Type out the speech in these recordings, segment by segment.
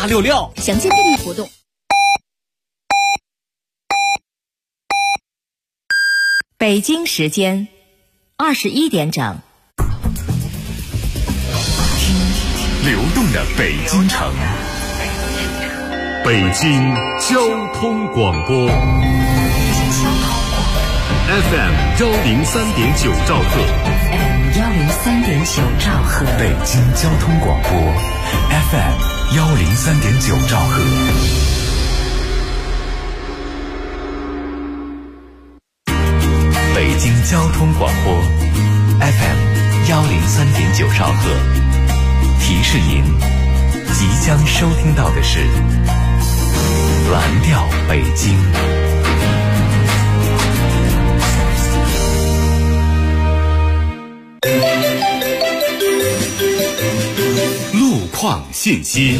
866。 详见店内活动。 北京时间21点整。 流动的北京城，北京交通广播 FM 103.9兆赫， 103.9兆赫， 北京交通广播 FM 103.9兆赫。北京交通广播 FM 103.9兆赫，提示您即将收听到的是蓝调北京。路况信息。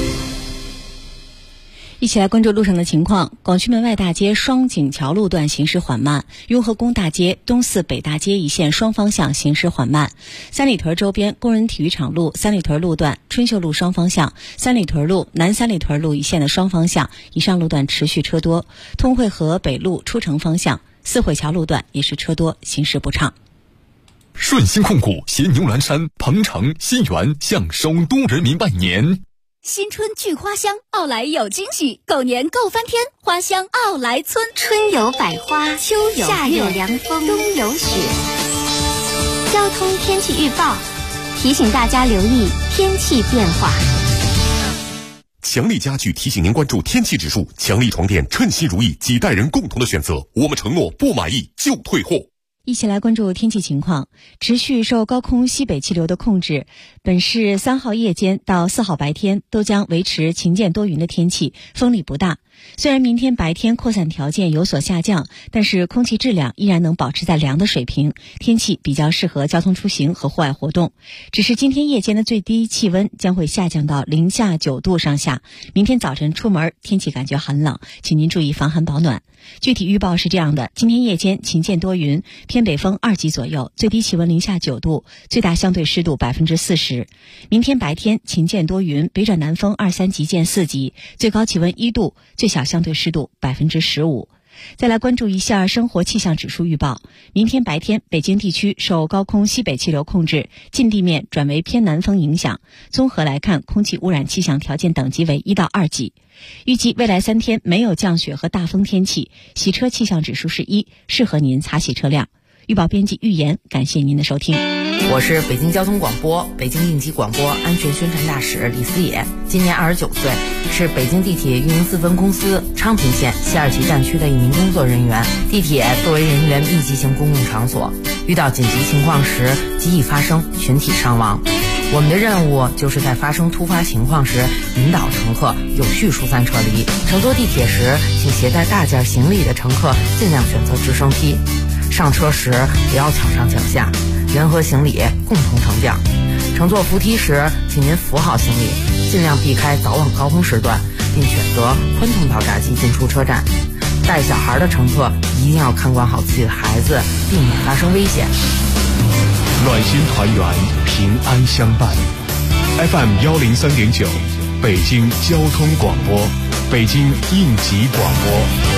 一起来关注路上的情况。广渠门外大街双井桥路段行驶缓慢，雍和宫大街东四北大街一线双方向行驶缓慢。三里屯周边工人体育场路三里屯路段春秀路双方向，三里屯路南三里屯路一线的双方向以上路段持续车多。通惠河北路出城方向四惠桥路段也是车多，行驶不畅。 顺鑫控股携牛栏山、鹏城、新源向首都人民拜年。 新春聚花香，奥莱有惊喜，狗年购翻天，花香奥莱村。 春有百花，秋有夏有凉风，冬有雪。交通天气预报提醒大家留意天气变化。 强力家具提醒您关注天气指数，强力床垫称心如意，几代人共同的选择。我们承诺不满意就退货。 一起来关注天气情况。持续受高空西北气流的控制，本市3号夜间到4号白天都将维持晴间多云的天气，风力不大。虽然明天白天扩散条件有所下降，但是空气质量依然能保持在良的水平，天气比较适合交通出行和户外活动。只是今天夜间的最低气温将会下降到零下9度上下，明天早晨出门天气感觉很冷，请您注意防寒保暖。具体预报是这样的：今天夜间晴间多云，偏北风2级左右，最低气温零下9度，最大相对湿度40%。明天白天晴间多云，北转南风2、3级见4级，最高气温1度，最小相对湿度15%。再来关注一下生活气象指数预报。明天白天北京地区受高空西北气流控制，近地面转为偏南风影响，综合来看空气污染气象条件等级为1到2级。预计未来3天没有降雪和大风天气，洗车气象指数是1，适合您擦洗车辆。预报编辑预言，感谢您的收听。 我是北京交通广播北京应急广播安全宣传大使李思野，今年29岁，是北京地铁运营4分公司昌平线西二旗站区的一名工作人员。地铁作为人员密集型公共场所，遇到紧急情况时极易发生群体伤亡。我们的任务就是在发生突发情况时引导乘客有序疏散撤离。乘坐地铁时，请携带大件行李的乘客尽量选择直升梯。上车时不要抢上抢下，人和行李共同乘降。乘坐扶梯时，请您扶好行李，尽量避开早晚高峰时段，并选择宽通道闸机进出车站。带小孩的乘客一定要看管好自己的孩子，避免发生危险。 暖心团圆，平安相伴。FM 103.9，北京交通广播，北京应急广播。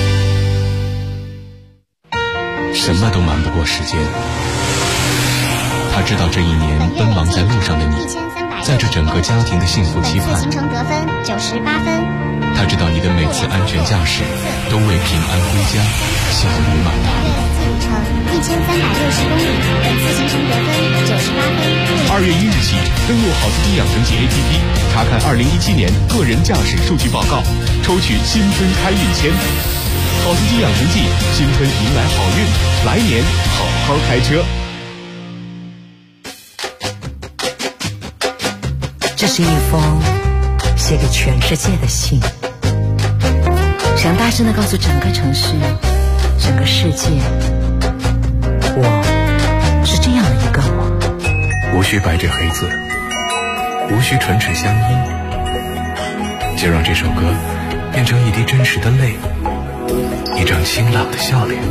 什么都瞒不过时间，他知道这一年奔忙在路上的你，在这整个家庭的幸福期盼。 行程得分98分。 他知道你的每次安全驾驶都为平安归家效率满堂。 路程1360公里，本次行程得分98分。 2月1日起，登录好司机养成记 APP， 查看2017年个人驾驶数据报告，抽取新春开运签。好司机养成记，新春迎来好运，来年好好开车。 这是一封写给全世界的信，想大声地告诉整个城市、整个世界，我是这样的一个我。 无需白纸黑字，无需唇齿相依，就让这首歌变成一滴真实的泪，一张清朗的笑脸。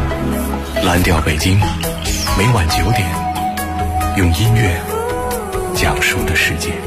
蓝调北京，每晚9点，用音乐讲述的世界。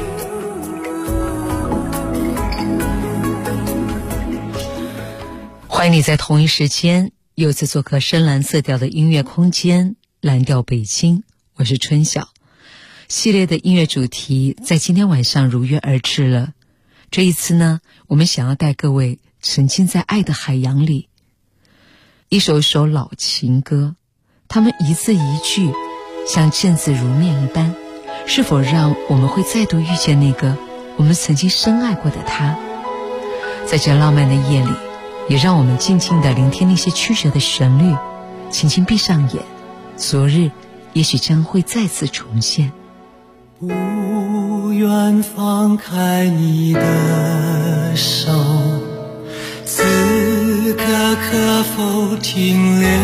欢迎你在同一时间又次做客深蓝色调的音乐空间，蓝调北京，我是春晓。系列的音乐主题在今天晚上如约而至了。这一次呢，我们想要带各位沉浸在爱的海洋里，一首首老情歌，它们一字一句像见字如面一般，是否让我们会再度遇见那个我们曾经深爱过的他？在这浪漫的夜里，也让我们静静地聆听那些曲折的旋律，轻轻闭上眼，昨日也许将会再次重现。 不愿放开你的手，此刻可否停留？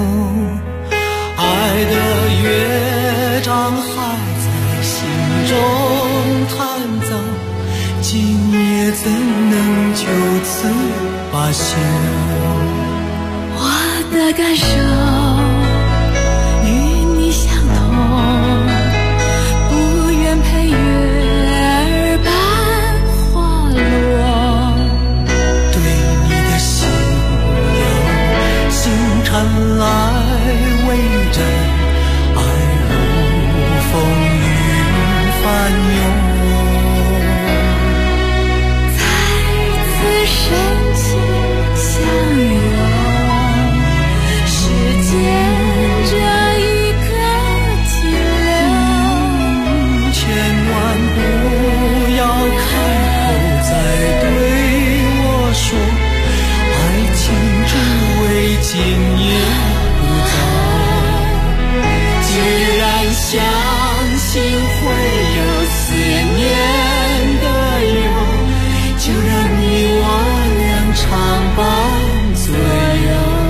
爱的乐章还在心中弹奏，今夜怎能就此罢休？ 我的感受与你相同，不愿陪月儿般滑落， 对你的心有星辰来围着，爱如风云翻涌， 深情相拥，时间这一刻停留， 千万不要开口再对我说，爱情只为今夜不走。既然相信会有思念的忧，就让你我俩常伴左右。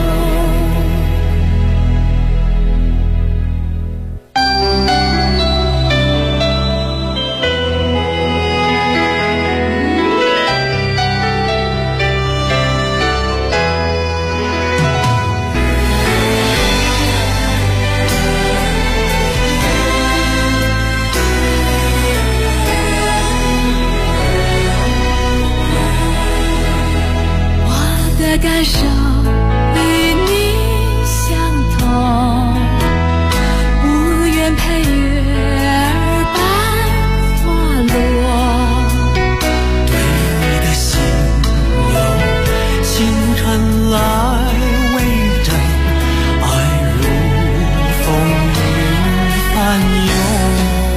感受与你相同，不愿陪月儿般滑落， 对你的心有星辰来围着，爱如风云翻涌，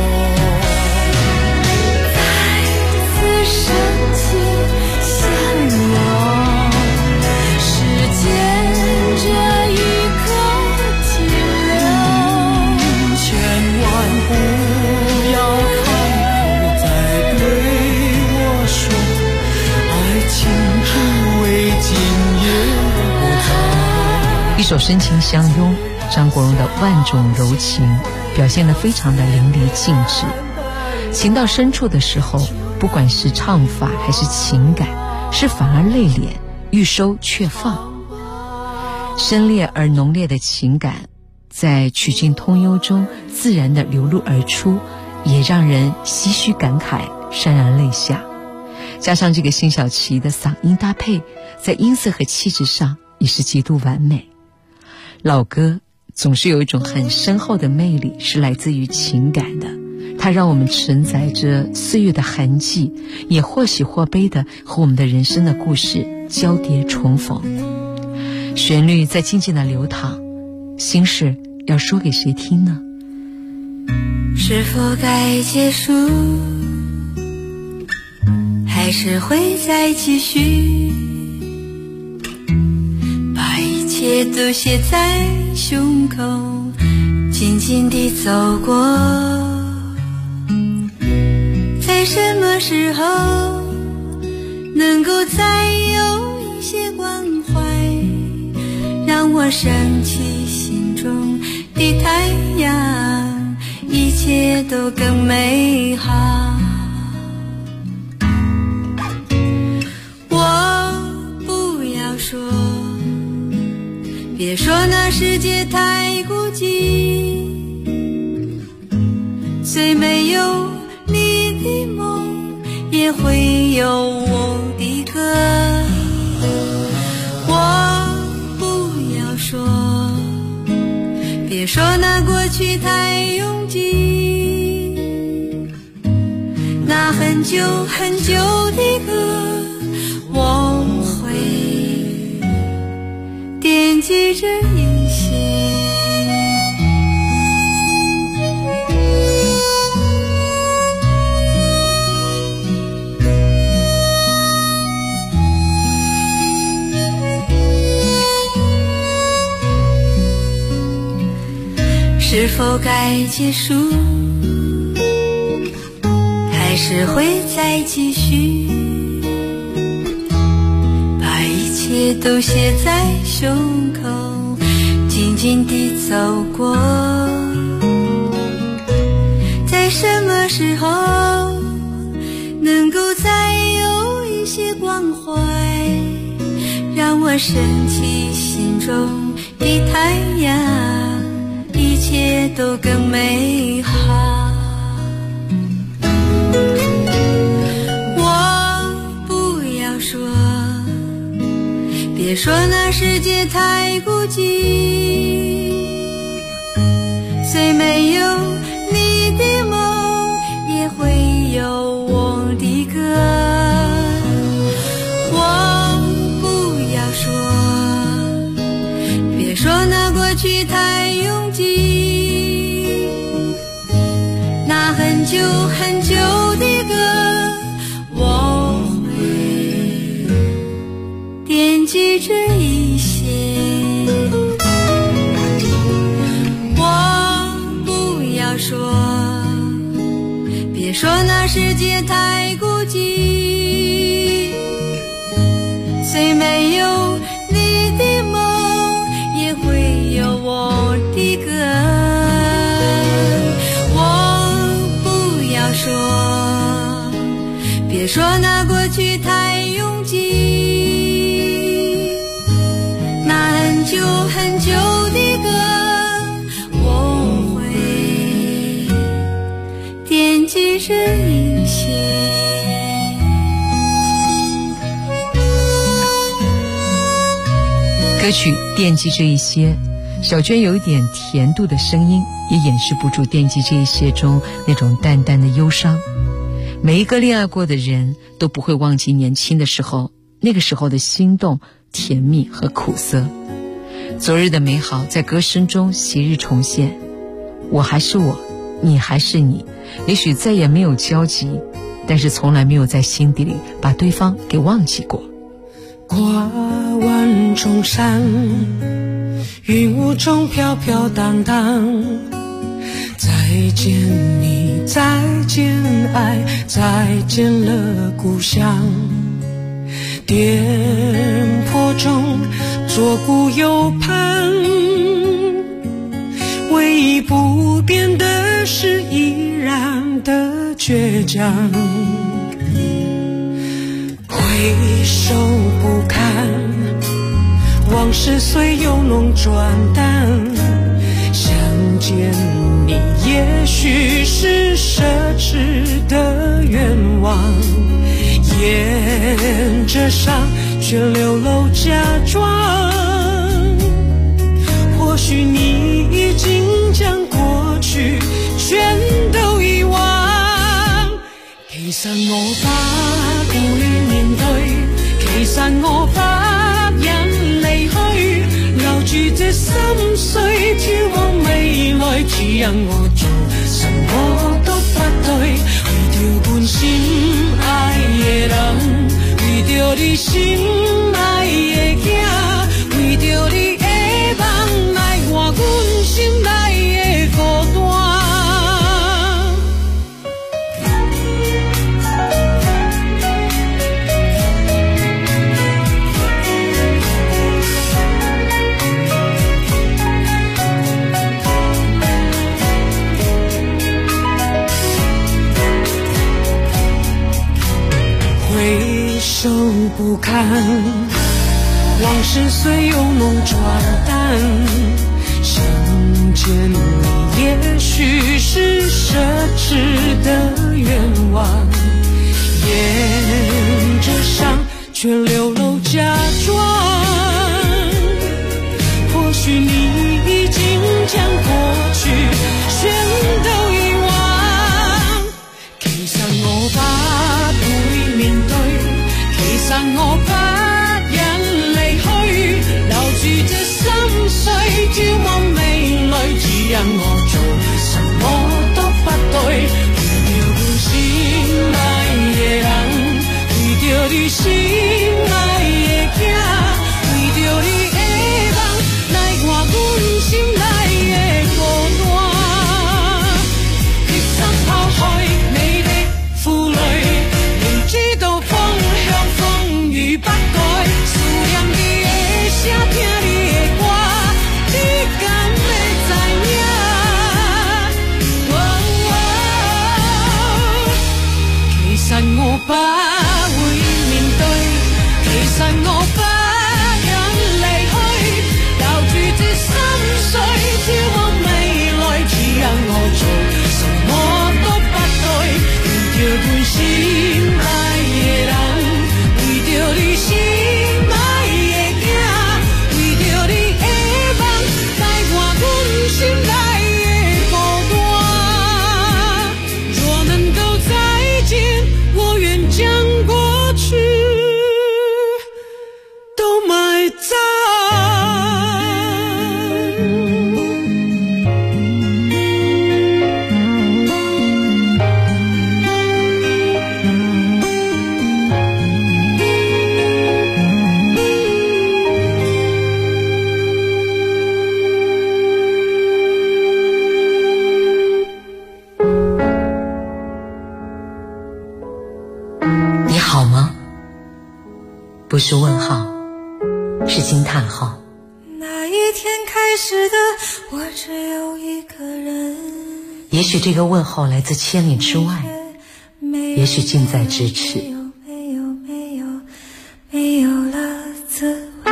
再次深情相拥，这一刻停留， 千万不要开口再对我说，爱情只为今夜不走。 一首深情相拥，张国荣的万种柔情表现得非常的淋漓尽致。情到深处的时候，不管是唱法还是情感，是反而内敛，欲收却放。深烈而浓烈的情感在曲径通幽中自然地流露而出，也让人唏嘘感慨，潸然泪下。加上这个辛晓琪的嗓音搭配，在音色和气质上也是极度完美。老歌总是有一种很深厚的魅力，是来自于情感的，它让我们承载着岁月的痕迹，也或喜或悲的和我们的人生的故事交叠重逢。旋律在静静的流淌，心事要说给谁听呢？ 是否该结束，还是会再继续？把一切都写在胸口，静静地走过。在什么时候能够再有一些关怀，让我升起心中的太阳，一切都更美好。我不要说，别说那世界太孤寂，最没有也会有我的歌。我不要说，别说那过去太拥挤，那很久很久的歌，我会惦记着一些。是否该结束，还是会再继续，把一切都写在胸口，静静地走过。在什么时候能够再有一些关怀，让我升起心中的太阳，一切都更美好。我不要说，别说那世界太孤寂，虽没有你的梦，也会有我的歌。我不要说，别说那过去太拥挤，那很久很久的歌，我会惦记着一些。我不要说，别说那世界太孤寂，虽没有你的梦，也会有我的歌。说，别说那过去太拥挤，那很久很久的歌，我会惦记着一些。 歌曲惦记这一些，小娟有一点甜度的声音，也掩饰不住惦记这一些中那种淡淡的忧伤。每一个恋爱过的人都不会忘记年轻的时候，那个时候的心动、甜蜜和苦涩。昨日的美好在歌声中昔日重现，我还是我，你还是你，也许再也没有交集，但是从来没有在心底里把对方给忘记过。 挂万重山，云雾中飘飘荡荡，再见你，再见爱，再见了故乡。颠簸中左顾右盼，唯一不变的是依然的倔强。回首不堪，往事虽由浓转淡，相见你也许是奢侈的愿望，沿着伤却流露假装，或许你已经将过去全都遗忘。其實我不顧於面對，其實我不忍離去，留住這心碎，眺望未來，只因我做什麼都不對，為着半心愛的人，為着你心愛的囝，為着你的夢來換阮心內的孤單。回首不堪，往事虽由浓转淡，相见你也许是奢侈的愿望，也却流露假装。或许你已经将过去全都遗忘。其實我不會面對，其實我不忍離去，留住這心碎，眺望未來，只因我做什麼都不對。為了你心愛的人，為了你心愛的囝，為了你的夢，來看阮心內的孤單。激心拋開你的負累，明知道方向風雨不改，思念你的聲，聽你的歌，你敢會知影？其實我不會面對，其實我不忍離去，留住這心碎，眺望未來，只因我做什麼都不對。為着阮心愛的人，為着你心愛的囝，為着你的夢，來看阮心內的孤單。若能夠再見，我願將過去都埋葬。 你好吗？不是问号，是惊叹号。 那一天开始的，我只有一个人。 也许这个问候来自千里之外，也许近在咫尺。 没有了滋味。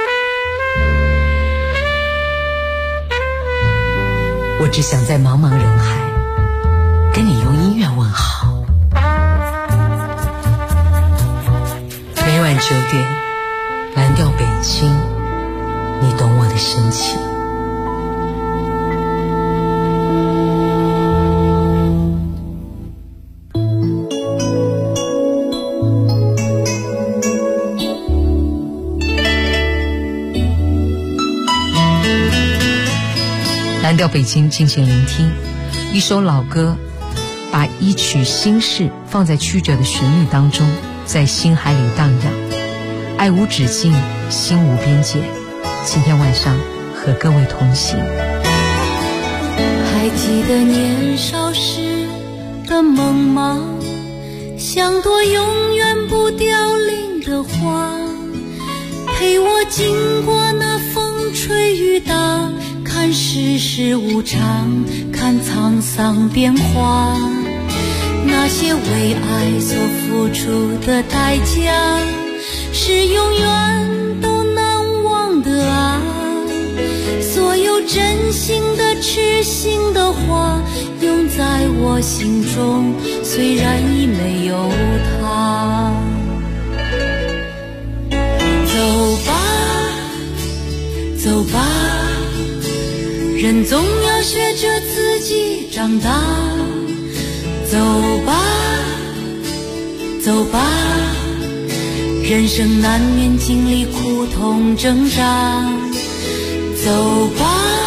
我只想在茫茫人海跟你用音乐问好。每晚9点，蓝调北京，你懂我的深情。蓝调北京，进行聆听一首老歌，把一曲心事放在曲折的旋律当中，在心海里荡漾，爱无止境，心无边界。今天晚上和各位同行。 还记得年少时的梦吗？像朵永远不凋零的花，陪我经过那风吹雨打，看世事无常，看沧桑变化。那些为爱所付出的代价，是永远都难忘的啊。所有真心的痴心的话，永在我心中，虽然已没有他。走吧走吧，人总要学着自己长大。走吧走吧，人生难免经历苦痛挣扎。走吧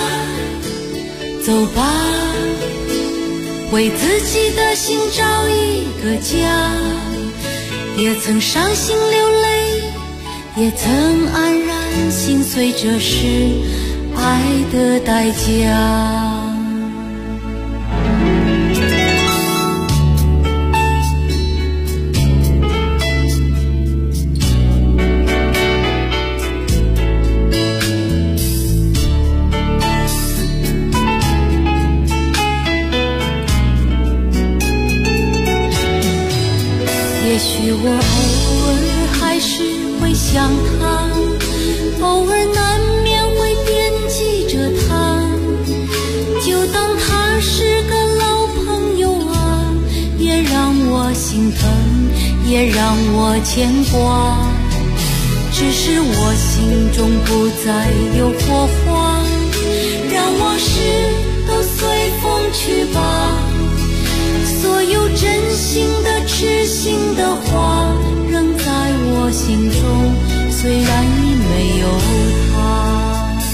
走吧，为自己的心找一个家。也曾伤心流泪，也曾安然心碎，这是爱的代价。也许我偶尔还是会想他，偶尔难免会惦记着他，就当他是个老朋友啊，也让我心疼，也让我牵挂。 只是我心中不再有火花，让往事都随风去吧。所有真心的痴心的话仍在我心中，虽然已没有他。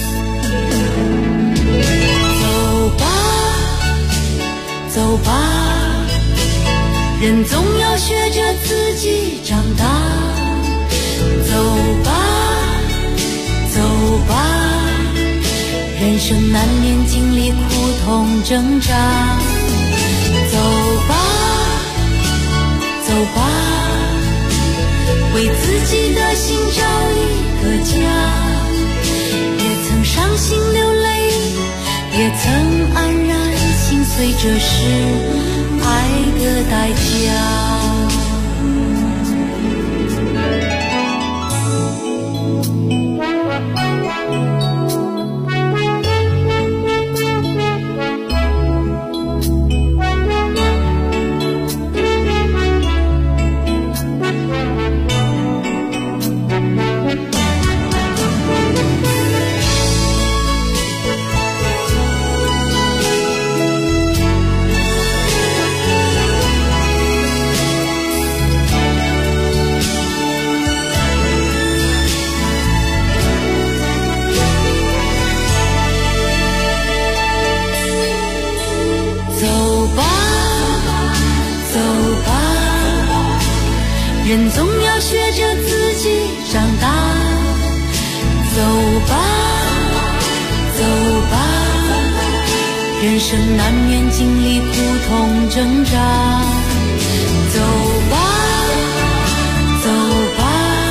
走吧走吧，人总要学着自己长大。走吧走吧，人生难免经历苦痛挣扎。走吧走吧，为自己的心找一个家。也曾伤心流泪，也曾安然心碎，这是爱的代价。人总要学着自己长大。走吧走吧，人生难免经历苦痛挣扎。走吧走吧，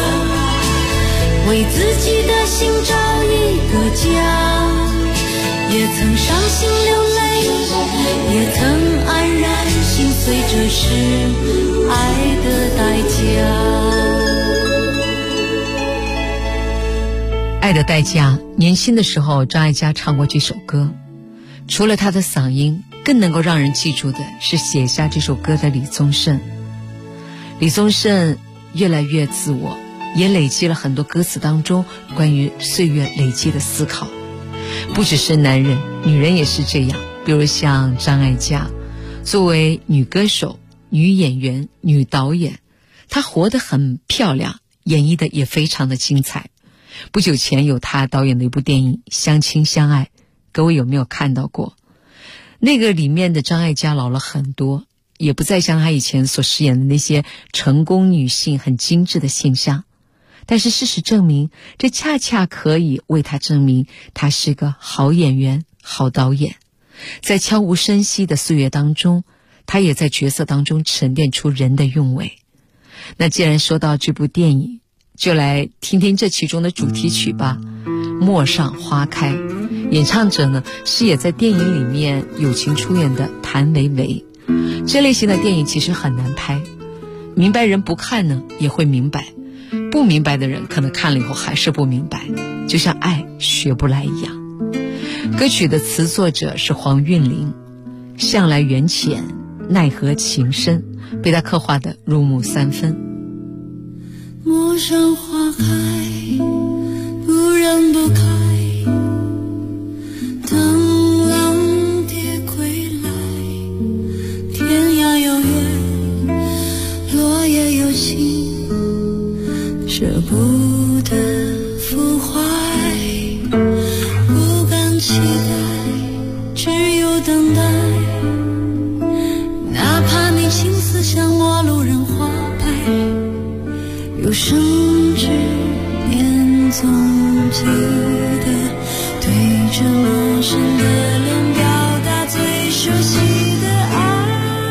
为自己的心找一个家。也曾伤心流泪，也曾安然心碎，这是爱的代价。 爱的代价，年轻的时候张艾嘉唱过这首歌，除了她的嗓音，更能够让人记住的是写下这首歌的李宗盛。李宗盛越来越自我，也累积了很多歌词当中关于岁月累积的思考。不只是男人，女人也是这样。比如像张艾嘉，作为女歌手、女演员、女导演，她活得很漂亮，演绎的也非常的精彩。不久前有她导演的一部电影《相亲相爱》，各位有没有看到过？那个里面的张艾嘉老了很多，也不再像她以前所饰演的那些成功女性很精致的形象。但是事实证明，这恰恰可以为她证明她是个好演员、好导演。在悄无声息的岁月当中，她也在角色当中沉淀出人的韵味。那既然说到这部电影，就来听听这其中的主题曲吧，陌上花开。演唱者呢是也在电影里面友情出演的谭维维。这类型的电影其实很难拍，明白人不看呢也会明白，不明白的人可能看了以后还是不明白，就像爱学不来一样。歌曲的词作者是黄韵玲，向来缘浅，奈何情深，被他刻画的入木三分。 陌上花开，不然不开，等浪蝶归来，天涯有月，落叶有情，舍不得腐坏，不敢期待，只有等待，哪怕你青丝像陌路人花白，有生之年总记得对着陌生的脸表达最熟悉的爱。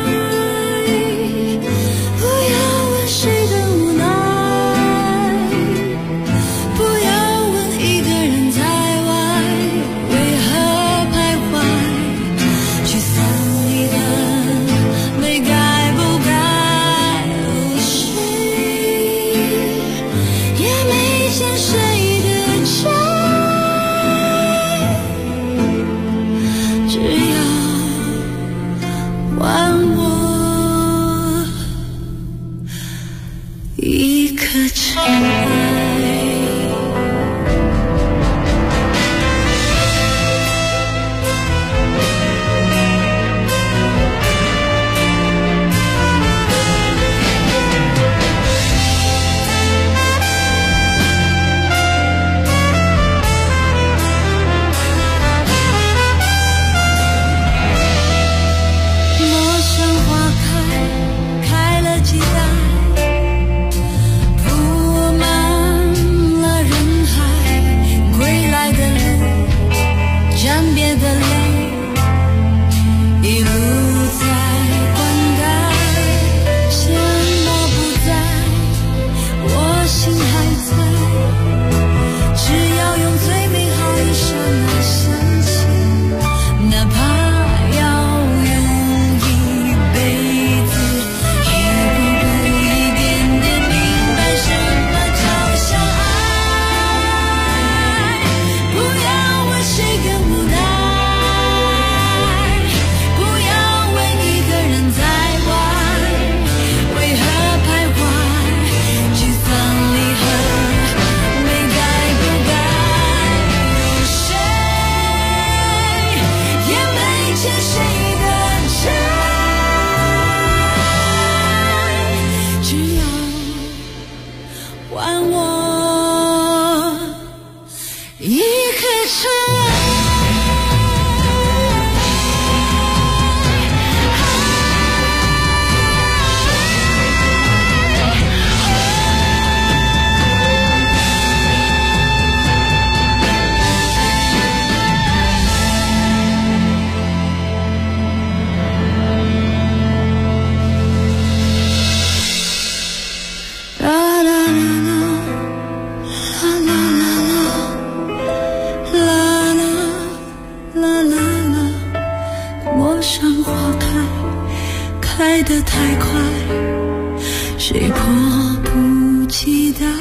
不要问谁的无奈，不要问一个人在外为何徘徊，去散你的美该不该，也没见谁的家，只要还我一颗尘埃。 谁迫不及待，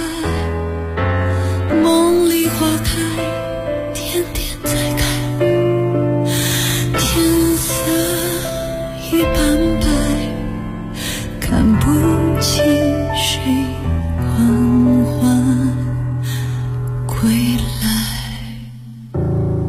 梦里花开，天天在开，天色已斑白，看不清谁缓缓归来。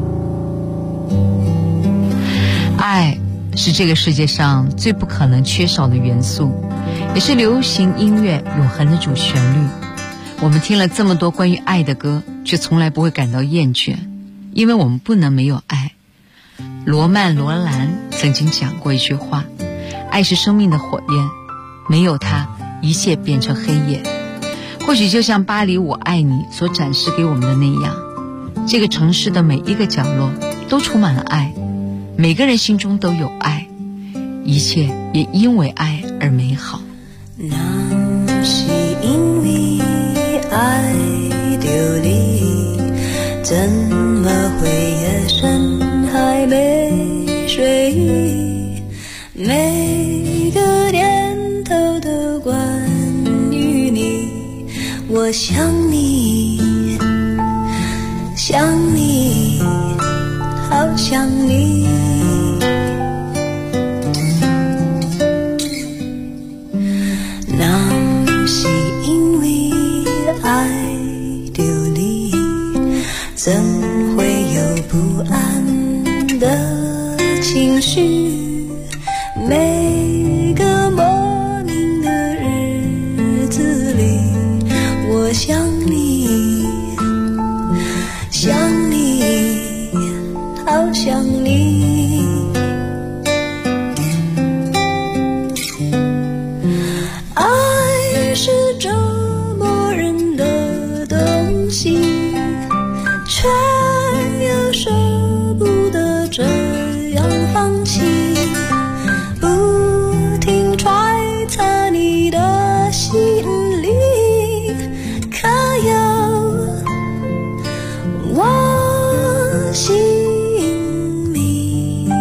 爱是这个世界上最不可能缺少的元素，也是流行音乐永恒的主旋律。我们听了这么多关于爱的歌，却从来不会感到厌倦，因为我们不能没有爱。罗曼·罗兰曾经讲过一句话，爱是生命的火焰，没有它，一切变成黑夜。或许就像巴黎我爱你所展示给我们的那样，这个城市的每一个角落都充满了爱，每个人心中都有爱，一切也因为爱而美好。 那是因为爱流离，怎么会夜深还没睡？每个念头都关于你，我想你，想你，好想你。那是因为爱流离，怎会有不安的情绪？每个莫名的日子里，我想你，想你，好想你。爱是折磨人的东西，却又舍不得这样放弃，不停揣测你的心里，可有我姓名？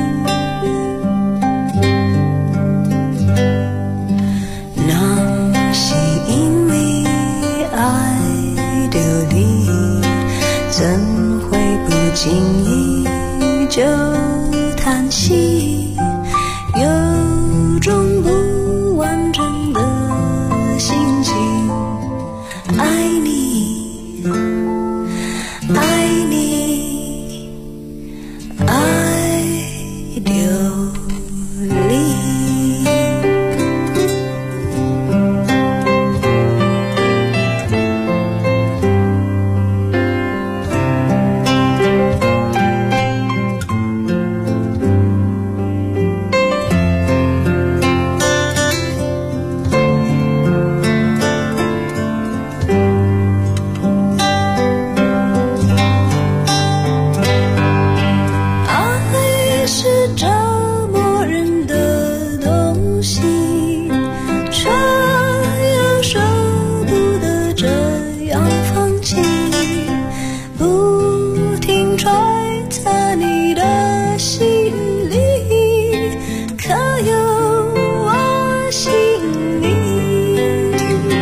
那是因为爱流离，怎会不经意就叹息，有种不完整的心情。爱你，爱你，爱流离。爱是折磨人的东西，却又舍不得这样放弃，不停揣测你的心里，可有我姓名？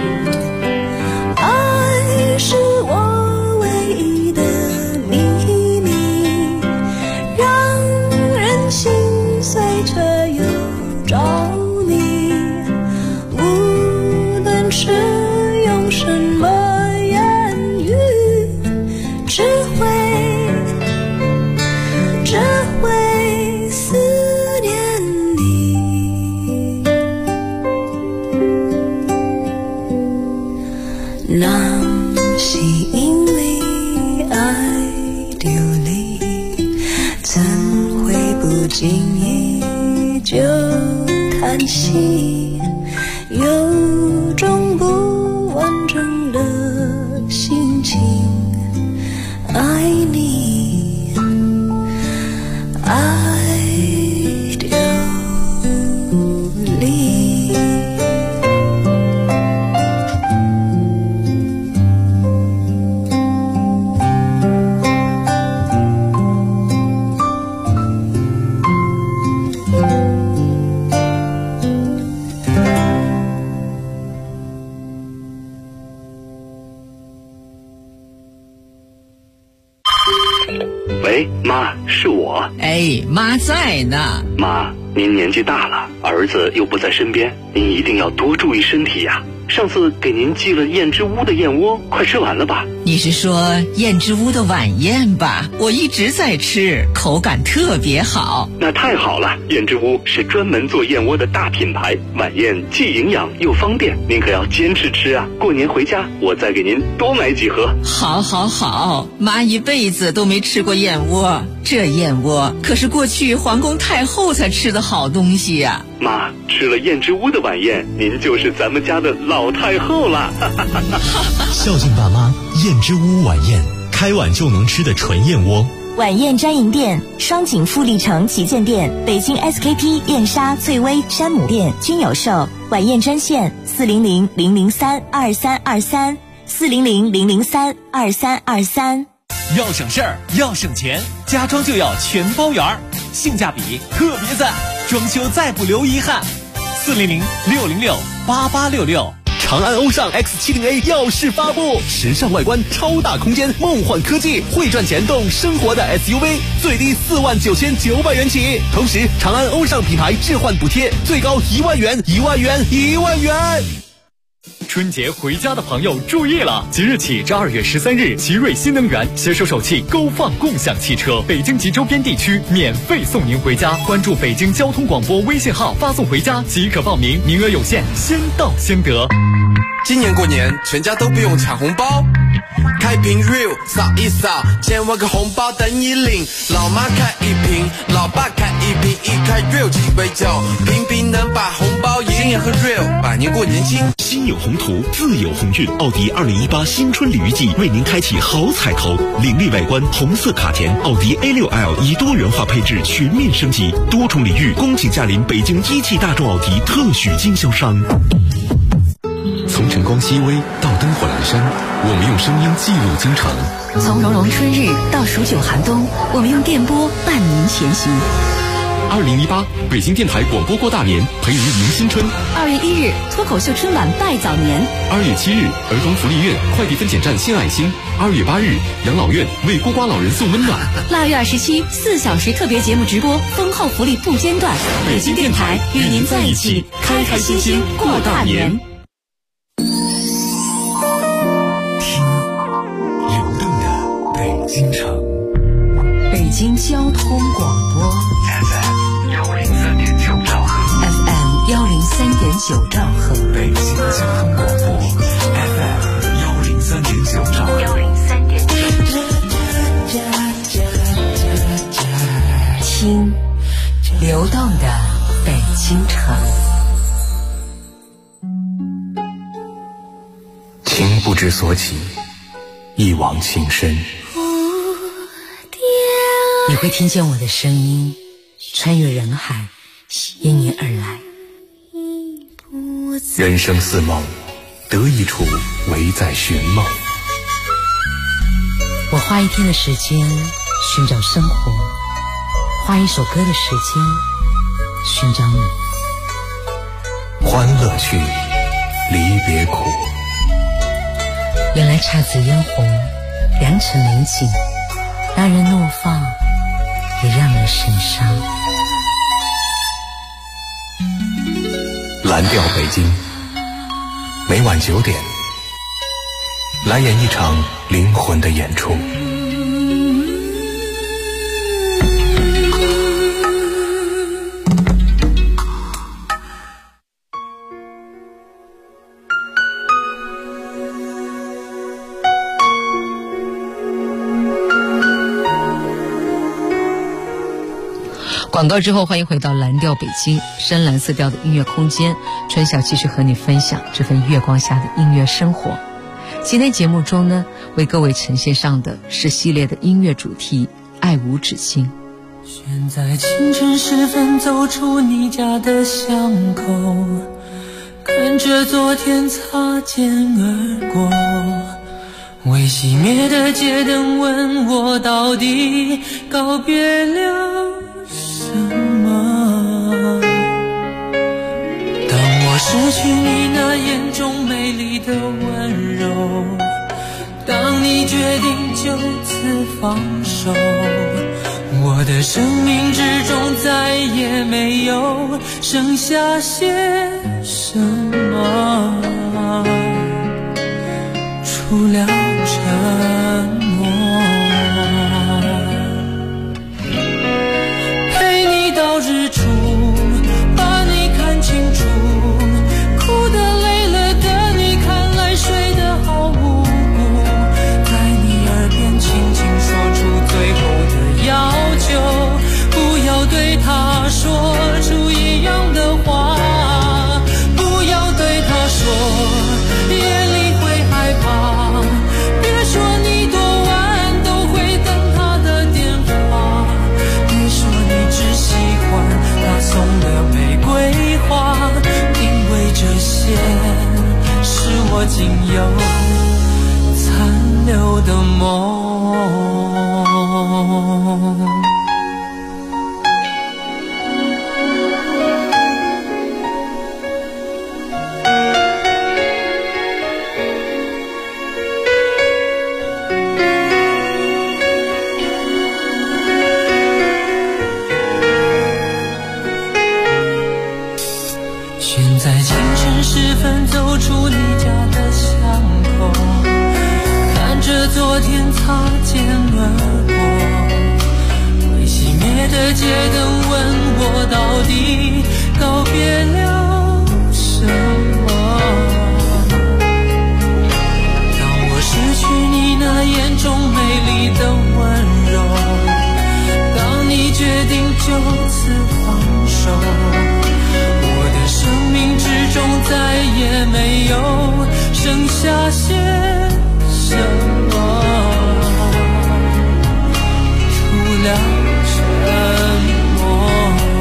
爱是我唯一的秘密，让人心碎却又着迷，无论是用什么言语，只会思念你。那是因为爱流离，怎会不经意就叹息，有种不完整的心情。爱你，爱流离。 喂，妈，是我。 哎，妈在呢。 妈，您年纪大了，儿子又不在身边，您一定要多注意身体呀。上次给您寄了燕之屋的燕窝，快吃完了吧？ 你是说燕之屋的晚宴吧？我一直在吃，口感特别好。 那太好了，燕之屋是专门做燕窝的大品牌，晚宴既营养又方便，您可要坚持吃啊！过年回家我再给您多买几盒。 好好好，妈一辈子都没吃过燕窝，这燕窝可是过去皇宫太后才吃的好东西呀。 妈，吃了燕之屋的晚宴，您就是咱们家的老太后了。 孝敬爸妈，燕之屋晚宴，开碗就能吃的纯燕窝。 晚宴专营店：双井富力城旗舰店、北京 SKP 燕莎、翠微、山姆店均有售。晚宴专线：400-003-2323，400-003-2323。 要省事儿，要省钱，家装就要全包圆儿，性价比特别赞，装修再不留遗憾。400-606-8866。 长安欧尚 X70A 耀世发布，时尚外观，超大空间，梦幻科技，会赚钱动生活的 SUV， 最低49900元起。同时，长安欧尚品牌置换补贴最高1万元，1万元，1万元。 春节回家的朋友注意了，即日起至2月13日，奇瑞新能源携手首汽勾放共享汽车，北京及周边地区免费送您回家。关注北京交通广播微信号发送回家即可报名，名额有限，先到先得。 今年过年全家都不用抢红包，开瓶 real 扫一扫，千万个红包等你领。老妈开一瓶，老爸开一瓶，一开 real 鸡尾酒，瓶瓶能把红包赢。今年喝 real， 百年过年轻。 心有宏图，自有鸿运。奥迪2018新春鲤鱼季为您开启好彩头，凌厉外观，红色卡钿，奥迪 A6L 以多元化配置全面升级，多重礼遇，恭请驾临北京一汽大众奥迪特许经销商。 从晨光熹微到灯火阑珊，我们用声音记录京城； 从融融春日到数九寒冬，我们用电波伴您前行。 2018北京电台广播过大年，陪您迎新春。 2月1日脱口秀春晚拜早年。 2月7日儿童福利院快递分拣站献爱心。2月8日养老院为孤寡老人送温暖。 2月27 4小时特别节目直播，丰厚福利不间断。北京电台与您在一起，开开心心过大年。 京城， 北京交通广播 FM 103.9兆赫 ，FM 103.9兆赫， 北京交通广播 FM 103.9兆赫 ，103.9。听流动的北京城， 情不知所起，一往情深。 你会听见我的声音穿越人海，因你而来。 人生似梦，得一处唯在寻梦。 我花一天的时间寻找生活，花一首歌的时间寻找你。 欢乐去，离别苦。 原来姹紫嫣红，良辰美景，让人怒放，也让人神伤。 蓝调北京，每晚9点，来演一场灵魂的演出。 广告之后，欢迎回到蓝调北京，深蓝色调的音乐空间。春晓继续和你分享这份月光下的音乐生活。今天节目中呢，为各位呈现上的是系列的音乐主题《爱无止境》。 选在清晨时分走出你家的巷口，看着昨天擦肩而过，未熄灭的街灯问我到底告别了什么。当我失去你那眼中美丽的温柔，当你决定就此放手， 我的生命之中再也没有剩下些什么，除了沉默。陪你到日出，把你看清楚，哭得累了的你看来睡得好无辜，在你耳边轻轻说出最后的要求，不要对他说出一样的话，不要对他说夜里会害怕，别说你多晚都会等他的电话，别说你只喜欢他送的玫瑰花，因为这些是我仅有残留的梦。选在清晨时分走出你家的巷口，看着昨天擦肩而过，未熄灭的街灯问我到底告别了什么。当我失去你那眼中美丽的温柔，当你决定就此放手，我的生命之中再也没有剩下些什么，除了沉默。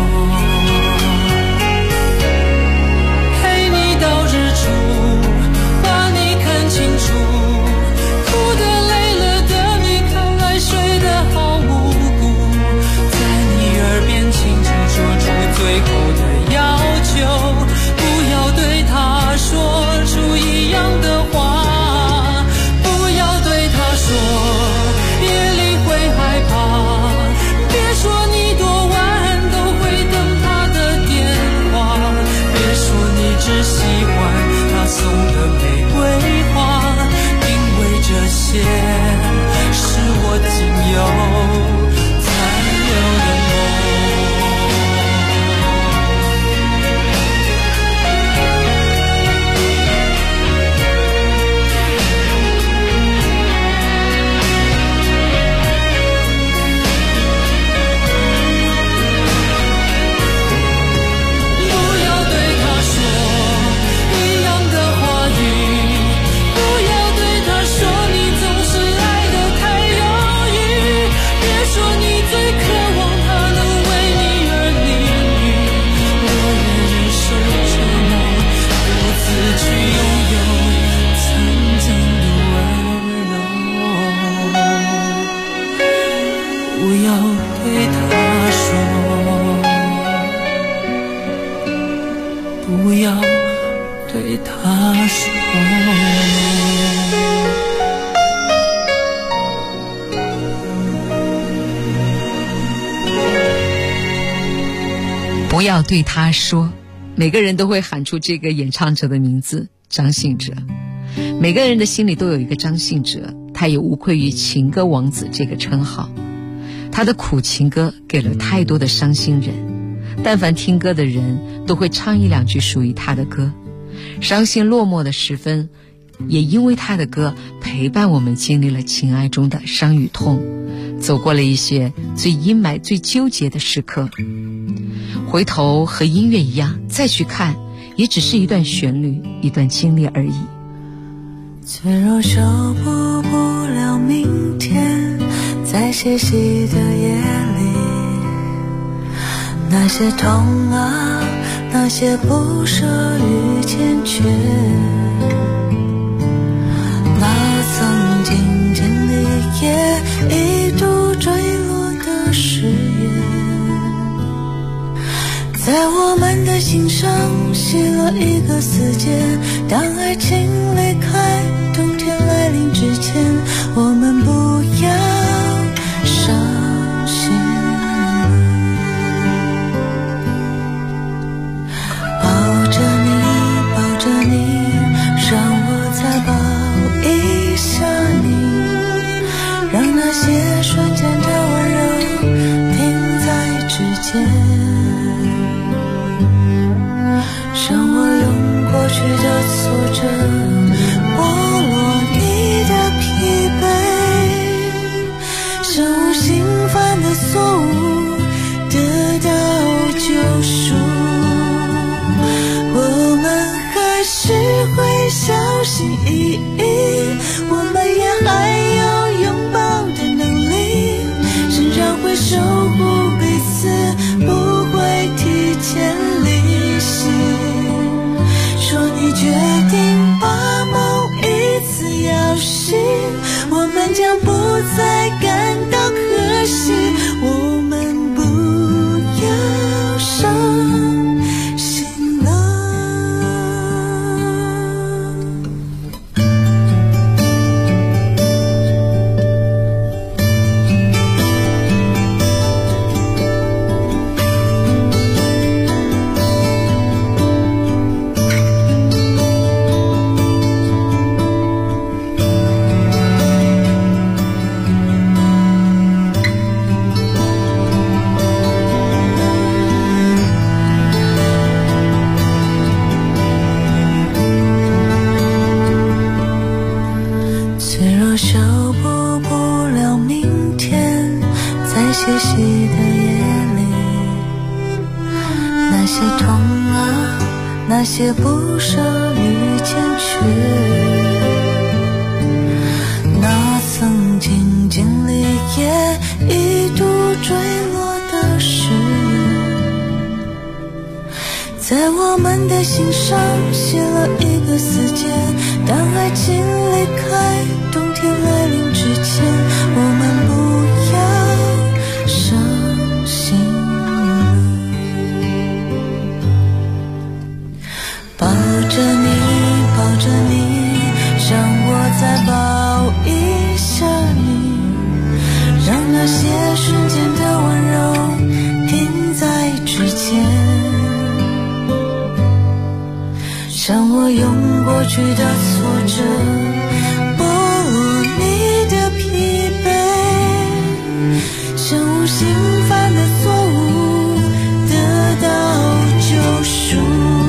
陪你到日出，把你看清楚，哭得累了的你看来睡得好无辜，在你耳边轻轻说出最后的要求，不要对他说出一样的话，不要对他说夜里会害怕，别说你多晚都会等他的电话，别说你只喜欢他送的玫瑰花，因为这些是我仅有残留的梦。不要对他说， 不要对他说。每个人都会喊出这个演唱者的名字，张信哲。每个人的心里都有一个张信哲，他也无愧于情歌王子这个称号。他的苦情歌给了太多的伤心人，但凡听歌的人都会唱一两句属于他的歌。伤心落寞的时分，也因为他的歌陪伴我们经历了情爱中的伤与痛，走过了一些最阴霾最纠结的时刻。回头和音乐一样再去看，也只是一段旋律，一段经历而已。 脆弱守护不了明天，在歇息的夜里，那些痛啊，那些不舍与坚决，那曾经经历也一度坠落的誓言，在我们的心上写了一个死结。当爱情离开，冬天来临之前，我们不要伤心。 着，剥落你的疲惫，身无心犯的错误得到救赎，我们还是会小心翼翼，我们也还有拥抱的能力，甚至会守护彼此，不会提前离席。说你决定把某一次摇醒，我们将不再感到可惜，我们不要伤心了。那些不舍与坚决，那曾经经历也一度坠落的誓言，在我们的心上写了一个死结。当爱情离开，冬天来临之前，我们不要伤心。抱着你，抱着你，让我再抱一下你，让那些瞬间的温柔停在指尖，让我用过去的挫折剥落你的疲惫，身无心犯的错误得到救赎，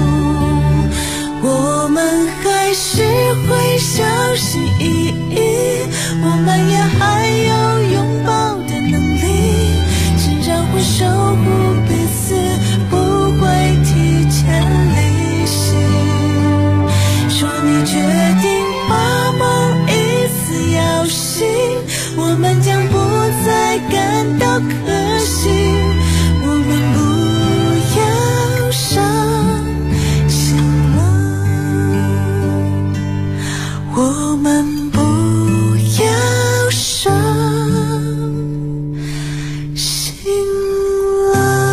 我们还是会小心翼翼，我们也还有拥抱的能力，竟然会守护彼此，不会提前离席。说你决定把某一次摇醒，我们将不再感到可惜，我们不要伤心了，我们不要伤心了。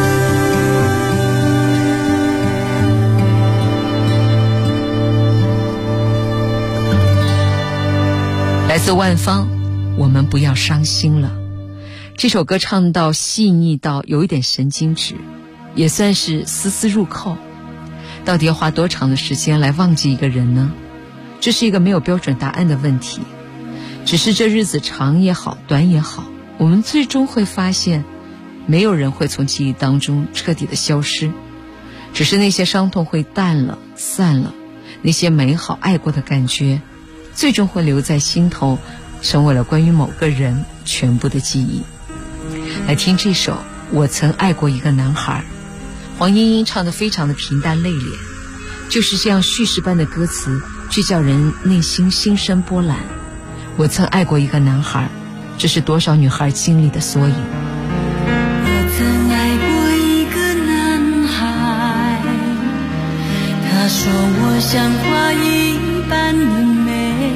来自万芳，我们不要伤心了。这首歌唱到细腻到有一点神经质，也算是丝丝入扣。到底要花多长的时间来忘记一个人呢？这是一个没有标准答案的问题。只是这日子长也好，短也好，我们最终会发现，没有人会从记忆当中彻底的消失，只是那些伤痛会淡了，散了，那些美好爱过的感觉最终会留在心头，成为了关于某个人全部的记忆。来听这首《我曾爱过一个男孩》，黄莺莺唱得非常的平淡内敛，就是这样叙事般的歌词，却叫人内心心生波澜。我曾爱过一个男孩，这是多少女孩经历的缩影。 我曾爱过一个男孩，他说我像花一般的美，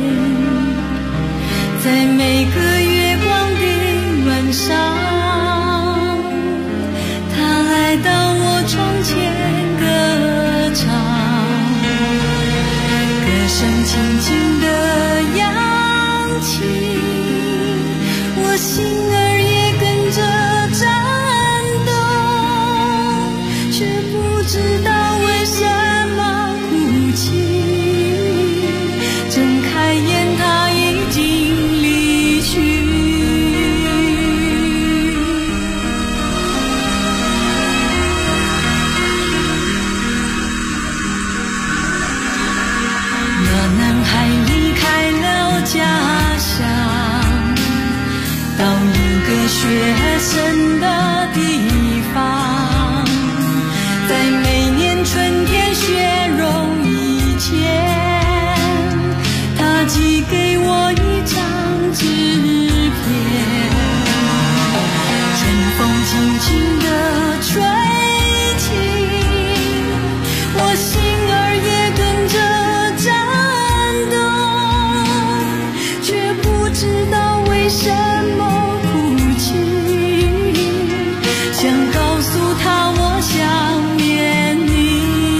在每个月光的晚上，他来到我窗前歌唱，歌声轻轻地扬起，我心儿也跟着颤动，却不知道为什么哭泣，睁开眼他已经离去。 还离开了家乡，到一个雪深的地方，在每年春天雪融以前，他寄给我一张纸片，春风轻轻地吹起，我心儿也跟着颤动，却不知道为什么哭泣，想告诉他我想念你。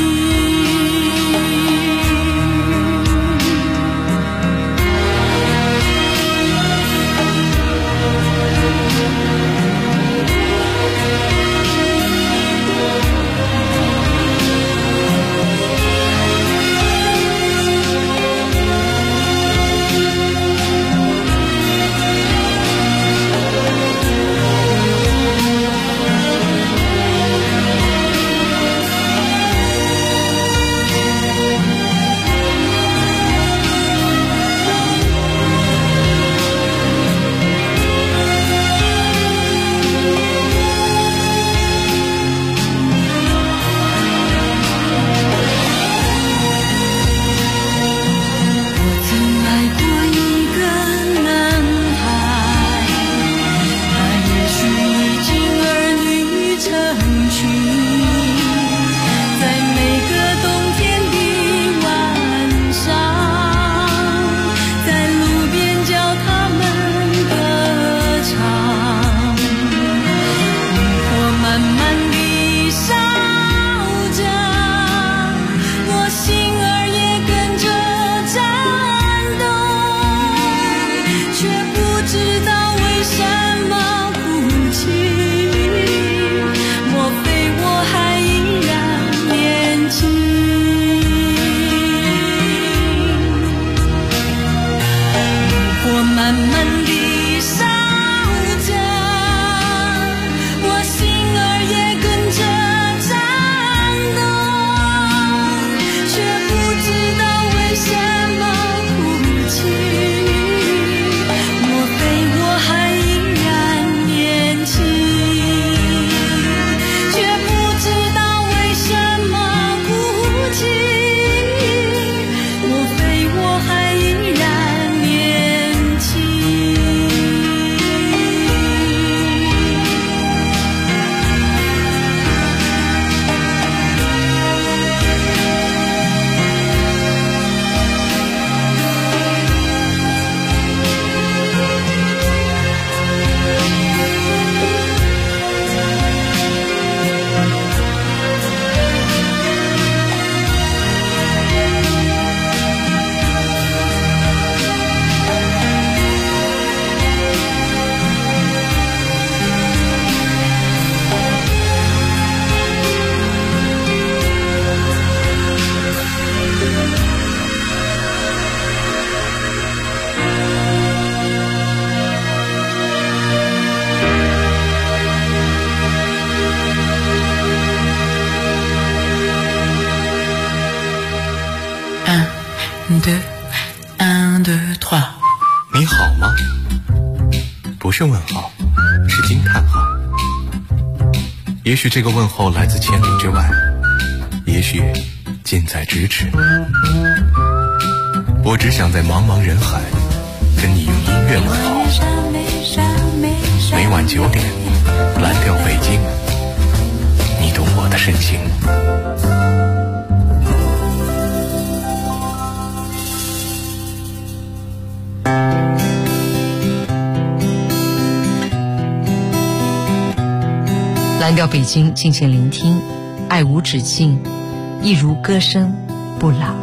你好吗？不是问号，是惊叹号。也许这个问候来自千里之外，也许近在咫尺。我只想在茫茫人海跟你用音乐问候。每晚9点，蓝调北京，你懂我的深情。 蓝调北京，敬请聆听，爱无止境，一如歌声不老。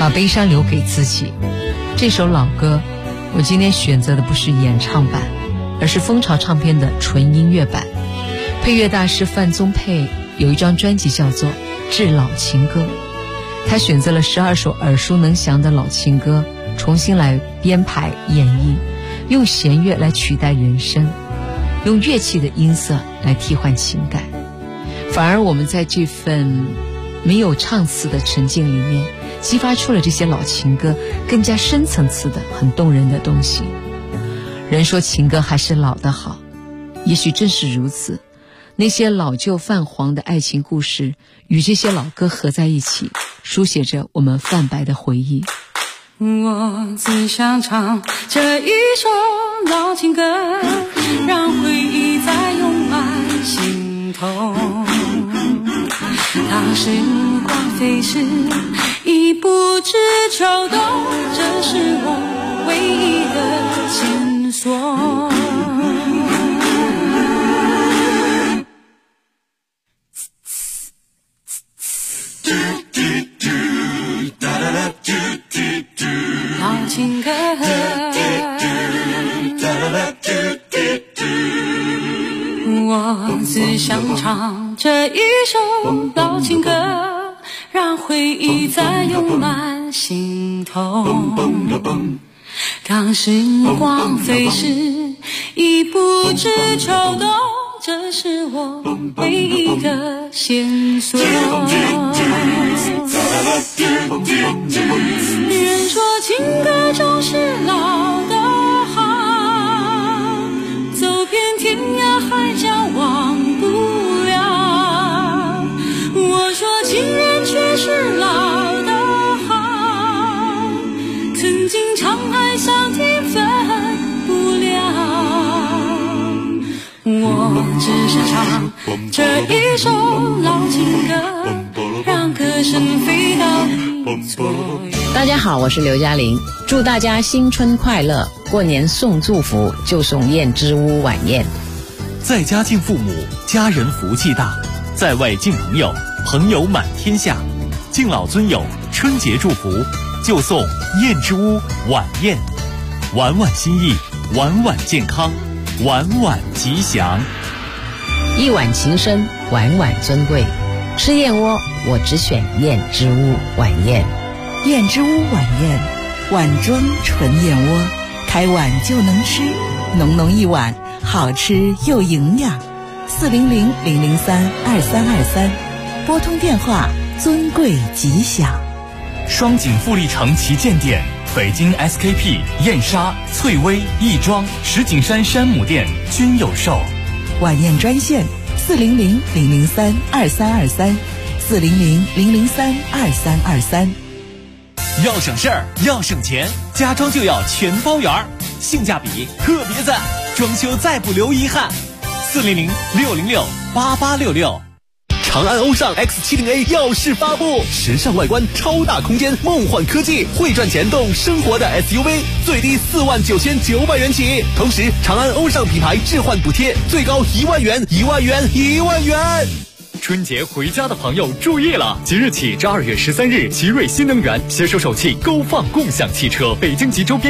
把悲伤留给自己。这首老歌，我今天选择的不是演唱版，而是蜂巢唱片的纯音乐版。配乐大师范宗沛有一张专辑叫做《致老情歌》，他选择了12首耳熟能详的老情歌，重新来编排演绎，用弦乐来取代人声，用乐器的音色来替换情感。反而我们在这份没有唱词的沉静里面，激发出了这些老情歌更加深层次的很动人的东西。人说情歌还是老的好，也许正是如此，那些老旧泛黄的爱情故事与这些老歌合在一起，书写着我们泛白的回忆。 我只想唱这一首老情歌，让回忆再涌满心头。当时光飞逝，已不知秋冬，这是我唯一的线索。老情歌，我只想唱这一首老情歌，让回忆再涌满心头。当时光飞逝，已不知秋冬，这是我唯一的线索。人说情歌总是老的好，走遍天涯海角忘不了。我说情人却是老的好，曾经长爱上天分不了。我只是唱这一首老情歌，让歌声飞到你左右。 大家好，我是刘嘉玲，祝大家新春快乐！过年送祝福就送燕之屋晚宴。 在家敬父母，家人福气大；在外敬朋友，朋友满天下。敬老尊友，春节祝福就送燕之屋晚宴，晚晚心意，晚晚健康，晚晚吉祥。 一碗情深，晚晚尊贵。吃燕窝，我只选燕之屋晚宴。 燕之屋晚宴，碗装纯燕窝，开碗就能吃，浓浓一碗，好吃又营养。400-003-2323，拨通电话，尊贵吉祥。 双井富力城旗舰店、北京 SKP、燕莎、翠微、亦庄、石景山山姆店均有售。 晚宴专线400-003-2323，400-003-2323。 要省事儿，要省钱，家装就要全包圆，性价比特别赞，装修再不留遗憾。400-606-8866。 长安欧尚 X70A 耀世发布，时尚外观，超大空间，梦幻科技，会赚钱动生活的 SUV， 最低49900元起。同时，长安欧尚品牌置换补贴最高1万元，1万元，1万元。 春节回家的朋友注意了！即日起至2月13日，奇瑞新能源携手首汽高放共享汽车北京及周边